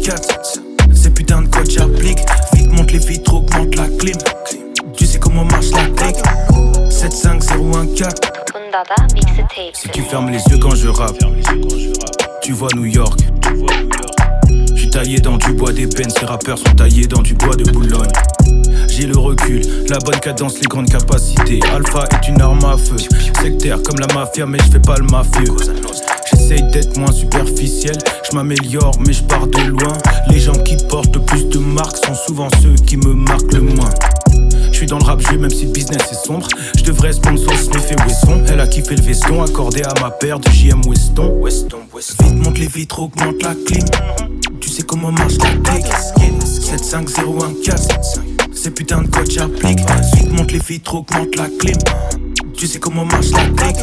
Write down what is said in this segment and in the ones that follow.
4. Ces putains de codes j'applique. Vite monte les vitres, augmente la clim. Tu sais comment marche la clique. 75014. Si tu fermes les yeux quand je rappe, tu vois New York. J'suis taillé dans du bois d'ébène, ces rappeurs sont taillés dans du bois de Boulogne. J'ai le recul, la bonne cadence, les grandes capacités. Alpha est une arme à feu, sectaire comme la mafia mais je fais pas le mafieux. J'essaye d'être moins superficiel, je m'améliore mais je pars de loin. Les gens qui portent le plus de marques sont souvent ceux qui me marquent le moins. Je suis dans le rap jeu même si le business est sombre. Je devrais sponsor Smith et Wesson. Elle a kiffé le veston accordé à ma paire de JM Weston. Vite monte les vitres, augmente la clim. Tu sais comment marche la clique. 75014. Ces putains de codes j'applique. Vite monte les vitres, augmente la clim. Tu sais comment marche la clique.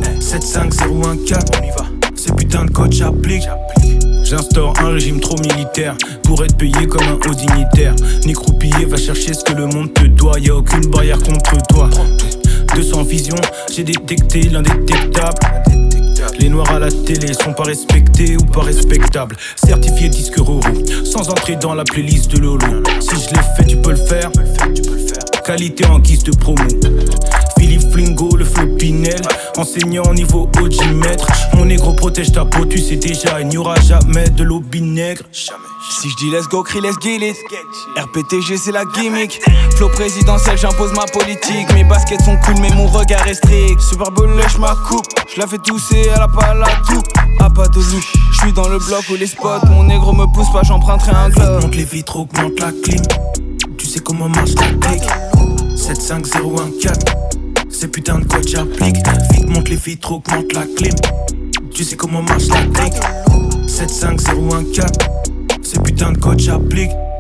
75014. On y va. Ces putains de codes j'applique. J'instaure un régime trop militaire pour être payé comme un haut dignitaire. Ni croupillé, va chercher ce que le monde te doit. Y'a aucune barrière contre toi. 200 visions, j'ai détecté l'indétectable. Les noirs à la télé sont pas respectés ou pas respectables. Certifié disque Roro, sans entrer dans la playlist de Lolo. Si je l'ai fait, tu peux le faire. Qualité en guise de promo. Philippe Flingo, le flow Pinel. Enseignant niveau OG maître. Mon négro protège ta peau, tu sais déjà. Il n'y aura jamais de l'eau vinaigre. Si je dis let's go, crie let's get it. RPTG c'est la gimmick. Flow présidentiel, j'impose ma politique. Mes baskets sont cool mais mon regard est strict. Super Bowl lèche ma coupe. Je la fais tousser, elle a pas la tout. Ah pas de loup, je suis dans le bloc où les spots. Mon négro me pousse pas, j'emprunterai un globe. Monte les vitres, augmente la clim. Tu sais comment marche la clique. 75014. Ces putains de codes j'applique. Vite monte les vitres, augmente la clim. Tu sais comment marche la clique. 75014. Ces putains de codes j'applique.